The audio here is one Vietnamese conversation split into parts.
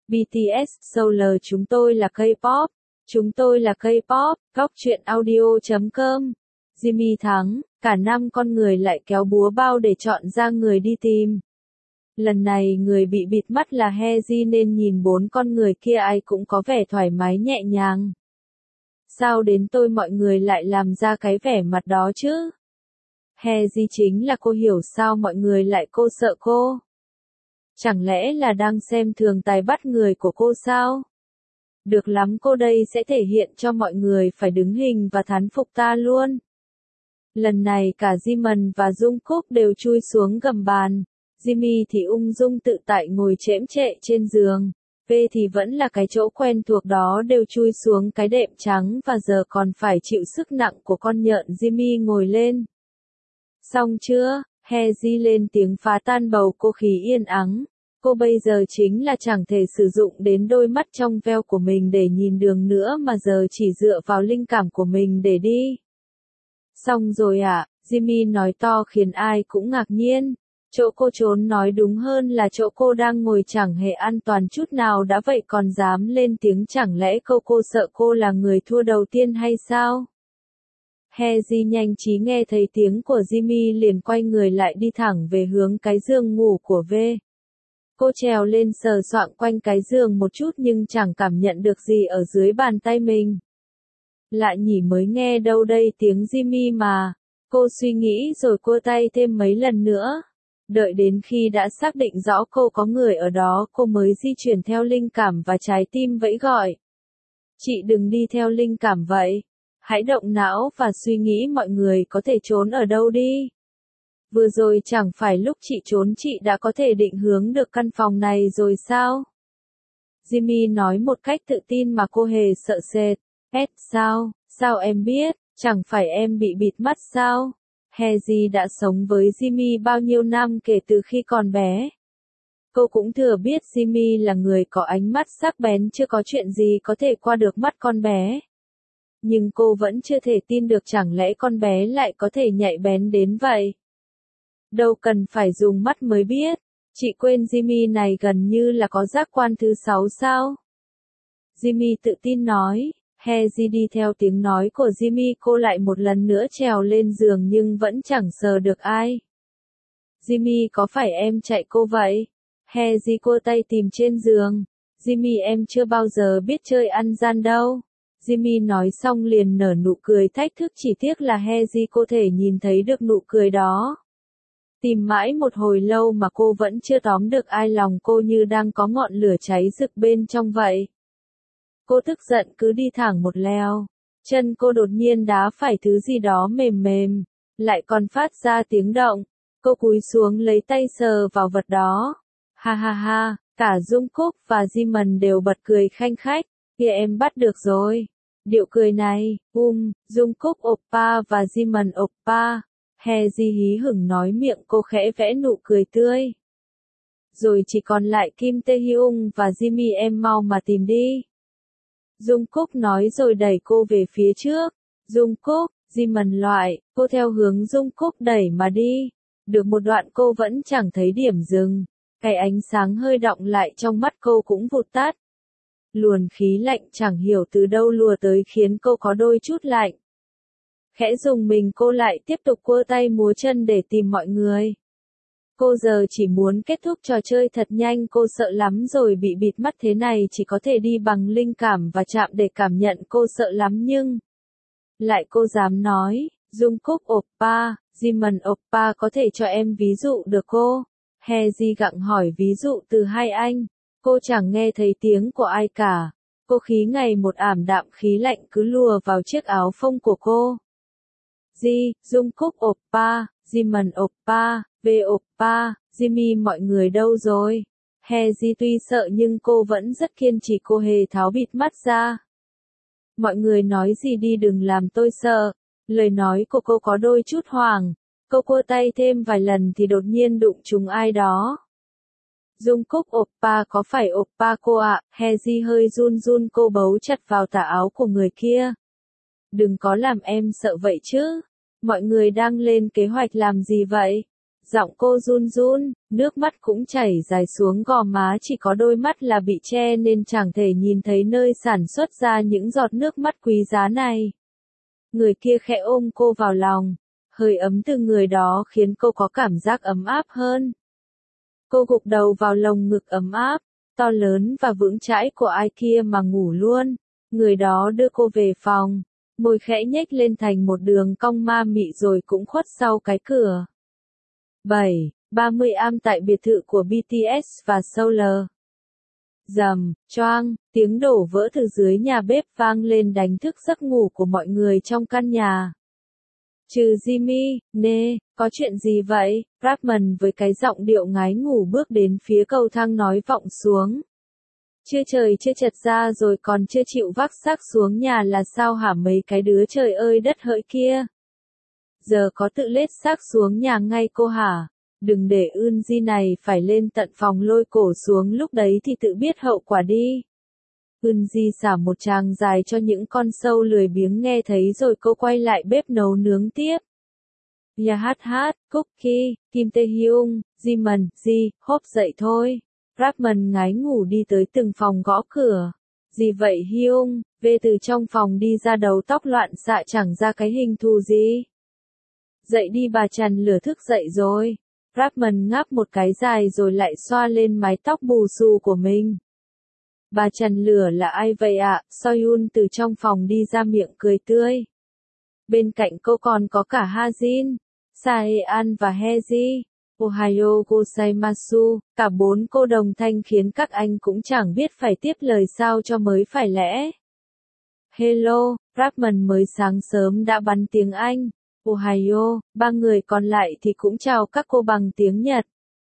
BTS Solar chúng tôi là K-pop. Chúng tôi là K-pop. Góc truyện audio.com. Jimmy thắng, cả năm con người lại kéo búa bao để chọn ra người đi tìm. Lần này người bị bịt mắt là Heji nên nhìn bốn con người kia ai cũng có vẻ thoải mái nhẹ nhàng. Sao đến tôi mọi người lại làm ra cái vẻ mặt đó chứ? Heji chính là cô, hiểu sao mọi người lại cô sợ cô? Chẳng lẽ là đang xem thường tài bắt người của cô sao? Được lắm, cô đây sẽ thể hiện cho mọi người phải đứng hình và thán phục ta luôn. Lần này cả Jimin và Jungkook đều chui xuống gầm bàn. Jimmy thì ung dung tự tại ngồi chễm chệ trên giường. V thì vẫn là cái chỗ quen thuộc đó, đều chui xuống cái đệm trắng và giờ còn phải chịu sức nặng của con nhện Jimmy ngồi lên. Xong chưa? Heji lên tiếng phá tan bầu không khí yên ắng. Cô bây giờ chính là chẳng thể sử dụng đến đôi mắt trong veo của mình để nhìn đường nữa mà giờ chỉ dựa vào linh cảm của mình để đi. Xong rồi ạ, Jimmy nói to khiến ai cũng ngạc nhiên. Chỗ cô trốn nói đúng hơn là chỗ cô đang ngồi chẳng hề an toàn chút nào đã vậy còn dám lên tiếng, chẳng lẽ cô sợ cô là người thua đầu tiên hay sao? Heji nhanh trí nghe thấy tiếng của Jimmy liền quay người lại đi thẳng về hướng cái giường ngủ của V. Cô trèo lên sờ soạng quanh cái giường một chút nhưng chẳng cảm nhận được gì ở dưới bàn tay mình. Lạ nhỉ, mới nghe đâu đây tiếng Jimmy mà. Cô suy nghĩ rồi cua tay thêm mấy lần nữa. Đợi đến khi đã xác định rõ cô có người ở đó, cô mới di chuyển theo linh cảm và trái tim vẫy gọi. Chị đừng đi theo linh cảm vậy. Hãy động não và suy nghĩ mọi người có thể trốn ở đâu đi. Vừa rồi chẳng phải lúc chị trốn chị đã có thể định hướng được căn phòng này rồi sao? Jimmy nói một cách tự tin mà cô hề sợ sệt. Sao? Sao em biết? Chẳng phải em bị bịt mắt sao? Heji đã sống với Jimmy bao nhiêu năm kể từ khi còn bé. Cô cũng thừa biết Jimmy là người có ánh mắt sắc bén, chưa có chuyện gì có thể qua được mắt con bé. Nhưng cô vẫn chưa thể tin được, chẳng lẽ con bé lại có thể nhạy bén đến vậy? Đâu cần phải dùng mắt mới biết. Chị quên Jimmy này gần như là có giác quan thứ 6 sao? Jimmy tự tin nói. Heji đi theo tiếng nói của Jimmy, cô lại một lần nữa trèo lên giường nhưng vẫn chẳng sờ được ai. Jimmy, có phải em chạy cô vậy? Heji cua tay tìm trên giường. Jimmy, em chưa bao giờ biết chơi ăn gian đâu. Jimmy nói xong liền nở nụ cười thách thức, chỉ tiếc là Heji cô thể nhìn thấy được nụ cười đó. Tìm mãi một hồi lâu mà cô vẫn chưa tóm được ai, lòng cô như đang có ngọn lửa cháy rực bên trong vậy. Cô tức giận cứ đi thẳng một leo. Chân cô đột nhiên đá phải thứ gì đó mềm mềm, lại còn phát ra tiếng động. Cô cúi xuống lấy tay sờ vào vật đó. Ha ha ha, cả Jungkook và Jimin đều bật cười khanh khách. Kìa em bắt được rồi. Điệu cười này, Jungkook oppa và Jimin oppa. Heji hí hửng nói, miệng cô khẽ vẽ nụ cười tươi. Rồi chỉ còn lại Kim Taehyung và Jimmy, em mau mà tìm đi. Jungkook nói rồi đẩy cô về phía trước. Jungkook, Jimin loại, cô theo hướng Jungkook đẩy mà đi. Được một đoạn cô vẫn chẳng thấy điểm dừng. Cái ánh sáng hơi đọng lại trong mắt cô cũng vụt tắt. Luồng khí lạnh chẳng hiểu từ đâu lùa tới khiến cô có đôi chút lạnh. Khẽ dùng mình, cô lại tiếp tục cua tay múa chân để tìm mọi người. Cô giờ chỉ muốn kết thúc trò chơi thật nhanh, cô sợ lắm rồi, bị bịt mắt thế này chỉ có thể đi bằng linh cảm và chạm để cảm nhận, cô sợ lắm nhưng... Lại cô dám nói, Jungkook oppa, Jimin oppa, có thể cho em ví dụ được cô? Heji gặng hỏi ví dụ từ hai anh. Cô chẳng nghe thấy tiếng của ai cả. Cô khí ngày một ảm đạm, khí lạnh cứ lùa vào chiếc áo phông của cô. Jungkook oppa, Jimin oppa, V oppa, Jimmy, mọi người đâu rồi? Heji tuy sợ nhưng cô vẫn rất kiên trì, cô hề tháo bịt mắt ra. Mọi người nói gì đi, đừng làm tôi sợ. Lời nói của cô có đôi chút hoảng. Cô cua tay thêm vài lần thì đột nhiên đụng trúng ai đó. Jungkook oppa, có phải oppa cô ạ? Heji hơi run run, cô bấu chặt vào tà áo của người kia. Đừng có làm em sợ vậy chứ. Mọi người đang lên kế hoạch làm gì vậy? Giọng cô run run, nước mắt cũng chảy dài xuống gò má, chỉ có đôi mắt là bị che nên chẳng thể nhìn thấy nơi sản xuất ra những giọt nước mắt quý giá này. Người kia khẽ ôm cô vào lòng, hơi ấm từ người đó khiến cô có cảm giác ấm áp hơn. Cô gục đầu vào lồng ngực ấm áp, to lớn và vững chãi của ai kia mà ngủ luôn. Người đó đưa cô về phòng, môi khẽ nhếch lên thành một đường cong ma mị rồi cũng khuất sau cái cửa. 7:30 am tại biệt thự của BTS và Solar. Rầm, choang, tiếng đổ vỡ từ dưới nhà bếp vang lên đánh thức giấc ngủ của mọi người trong căn nhà. Trừ Jimmy, nè, có chuyện gì vậy? Rapman với cái giọng điệu ngái ngủ bước đến phía cầu thang nói vọng xuống. Chưa trời chưa chật ra rồi còn chưa chịu vác xác xuống nhà là sao hả mấy cái đứa trời ơi đất hỡi kia? Giờ có tự lết xác xuống nhà ngay cô hả? Đừng để Eunji này phải lên tận phòng lôi cổ xuống, lúc đấy thì tự biết hậu quả đi. Eunji xả một tràng dài cho những con sâu lười biếng nghe thấy rồi cô quay lại bếp nấu nướng tiếp. Hát, Cookie, Kim Tae Hyung, Jimin, Ji, Hope dậy thôi. Rapman ngái ngủ đi tới từng phòng gõ cửa. Gì vậy Hyung? Về từ trong phòng đi ra đầu tóc loạn xạ chẳng ra cái hình thù gì. Dậy đi bà Trần lửa thức dậy rồi. Rapman ngáp một cái dài rồi lại xoa lên mái tóc bù xù của mình. Bà Trần lửa là ai vậy ạ? Soyun từ trong phòng đi ra miệng cười tươi. Bên cạnh cô còn có cả Hajin, Saean và Heji. Ohayo gozaimasu, cả bốn cô đồng thanh khiến các anh cũng chẳng biết phải tiếp lời sao cho mới phải lẽ. Hello, Rapman mới sáng sớm đã bắn tiếng Anh. Ohayo, ba người còn lại thì cũng chào các cô bằng tiếng Nhật.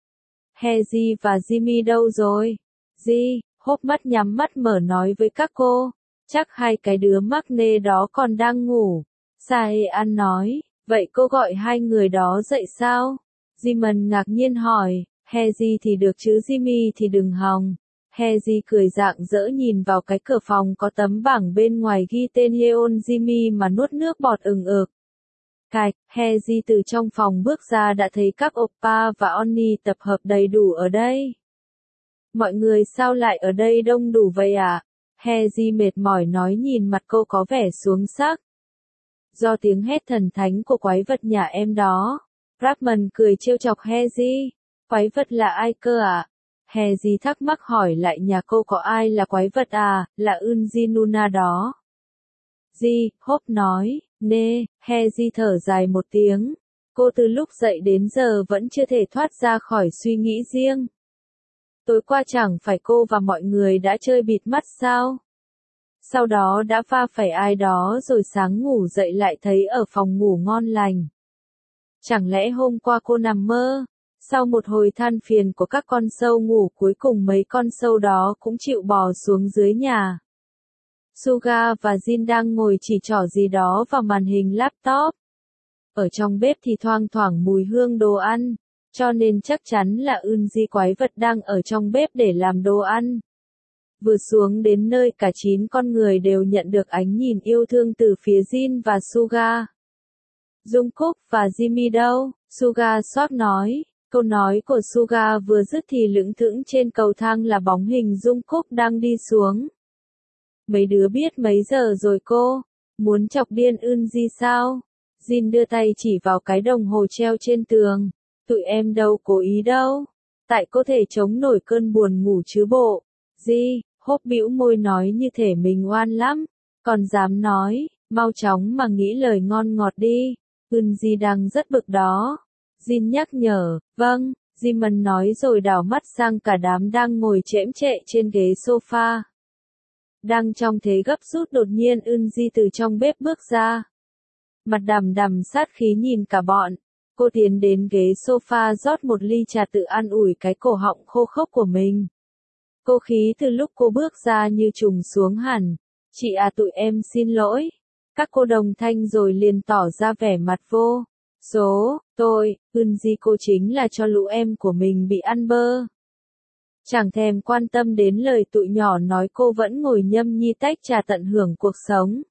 Heji và Jimmy đâu rồi? Ji, Hốp mắt nhắm mắt mở nói với các cô. Chắc hai cái đứa mắc nê đó còn đang ngủ. Saean nói, vậy cô gọi hai người đó dậy sao? Jimin ngạc nhiên hỏi, Heji thì được chứ Jimmy thì đừng hòng. Heji cười rạng rỡ nhìn vào cái cửa phòng có tấm bảng bên ngoài ghi tên Yeon Jimmy mà nuốt nước bọt ừng ực. Cạch, Heji từ trong phòng bước ra đã thấy các oppa và Onni tập hợp đầy đủ ở đây. Mọi người sao lại ở đây đông đủ vậy ạ? Heji mệt mỏi nói nhìn mặt cô có vẻ xuống sắc. Do tiếng hét thần thánh của quái vật nhà em đó. Rapman cười trêu chọc Heji. Quái vật là ai cơ ạ? Heji thắc mắc hỏi lại nhà cô có ai là quái vật à, là Eunji Nuna đó. Ji, Hope nói, nê, Heji thở dài một tiếng. Cô từ lúc dậy đến giờ vẫn chưa thể thoát ra khỏi suy nghĩ riêng. Tối qua chẳng phải cô và mọi người đã chơi bịt mắt sao? Sau đó đã va phải ai đó rồi sáng ngủ dậy lại thấy ở phòng ngủ ngon lành. Chẳng lẽ hôm qua cô nằm mơ? Sau một hồi than phiền của các con sâu ngủ cuối cùng mấy con sâu đó cũng chịu bò xuống dưới nhà. Suga và Jin đang ngồi chỉ trỏ gì đó vào màn hình laptop. Ở trong bếp thì thoang thoảng mùi hương đồ ăn, cho nên chắc chắn là Eunji quái vật đang ở trong bếp để làm đồ ăn. Vừa xuống đến nơi cả 9 con người đều nhận được ánh nhìn yêu thương từ phía Jin và Suga. Jungkook và Jimmy đâu? Suga xót nói. Câu nói của Suga vừa dứt thì lững thững trên cầu thang là bóng hình Jungkook đang đi xuống. Mấy đứa biết mấy giờ rồi cô? Muốn chọc điên Eunji sao? Jin đưa tay chỉ vào cái đồng hồ treo trên tường. Tụi em đâu cố ý đâu. Tại có thể chống nổi cơn buồn ngủ chứ bộ. Ji, Hope bĩu môi nói như thể mình oan lắm. Còn dám nói, mau chóng mà nghĩ lời ngon ngọt đi. Eunji đang rất bực đó. Jin nhắc nhở, vâng, Jimin nói rồi đảo mắt sang cả đám đang ngồi chễm chệ trên ghế sofa. Đang trong thế gấp rút đột nhiên Eunji từ trong bếp bước ra. Mặt đằm đằm sát khí nhìn cả bọn. Cô tiến đến ghế sofa rót một ly trà tự an ủi cái cổ họng khô khốc của mình. Cô khí từ lúc cô bước ra như trùng xuống hẳn. Chị à tụi em xin lỗi. Các cô đồng thanh rồi liền tỏ ra vẻ mặt vô. Số, tôi, Eunji cô chính là cho lũ em của mình bị ăn bơ. Chẳng thèm quan tâm đến lời tụi nhỏ nói cô vẫn ngồi nhâm nhi tách trà tận hưởng cuộc sống.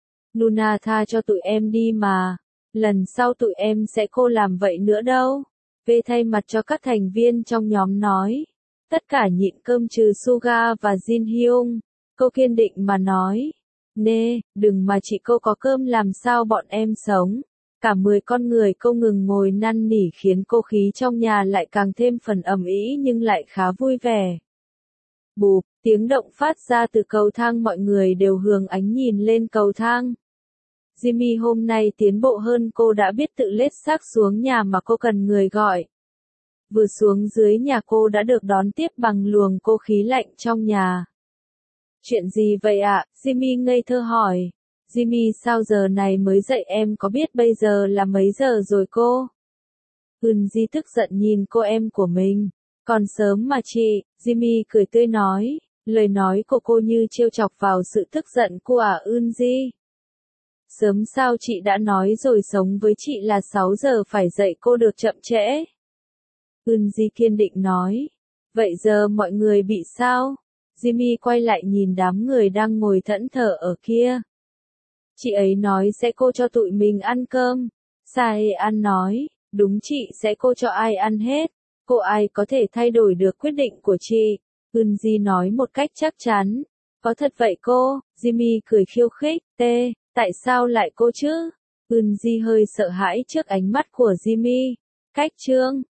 Nuna tha cho tụi em đi mà. Lần sau tụi em sẽ không làm vậy nữa đâu. V thay mặt cho các thành viên trong nhóm nói. Tất cả nhịn cơm trừ Suga và Jin Hyung. Cô kiên định mà nói. Nê, đừng mà chị cô có cơm làm sao bọn em sống. Cả 10 con người cô ngừng ngồi năn nỉ khiến cô khí trong nhà lại càng thêm phần ầm ĩ nhưng lại khá vui vẻ. Bụp, tiếng động phát ra từ cầu thang, mọi người đều hướng ánh nhìn lên cầu thang. Jimmy hôm nay tiến bộ hơn, cô đã biết tự lết xác xuống nhà mà cô cần người gọi. Vừa xuống dưới nhà cô đã được đón tiếp bằng luồng cô khí lạnh trong nhà. Chuyện gì vậy ạ? Jimmy ngây thơ hỏi. Jimmy sao giờ này mới dậy, em có biết bây giờ là mấy giờ rồi cô? Di tức giận nhìn cô em của mình. Còn sớm mà chị, Jimmy cười tươi nói. Lời nói của cô như trêu chọc vào sự tức giận của Di. Sớm sao, chị đã nói rồi, sống với chị là 6 giờ phải dậy, cô được chậm trễ. Di kiên định nói. Vậy giờ mọi người bị sao? Jimmy quay lại nhìn đám người đang ngồi thẫn thờ ở kia. Chị ấy nói sẽ cô cho tụi mình ăn cơm. Sae-an nói, đúng, chị sẽ cô cho ai ăn hết. Cô ai có thể thay đổi được quyết định của chị. Di nói một cách chắc chắn. Có thật vậy cô? Jimmy cười khiêu khích. Tại sao lại cô chứ? Di hơi sợ hãi trước ánh mắt của Jimmy. Cách chương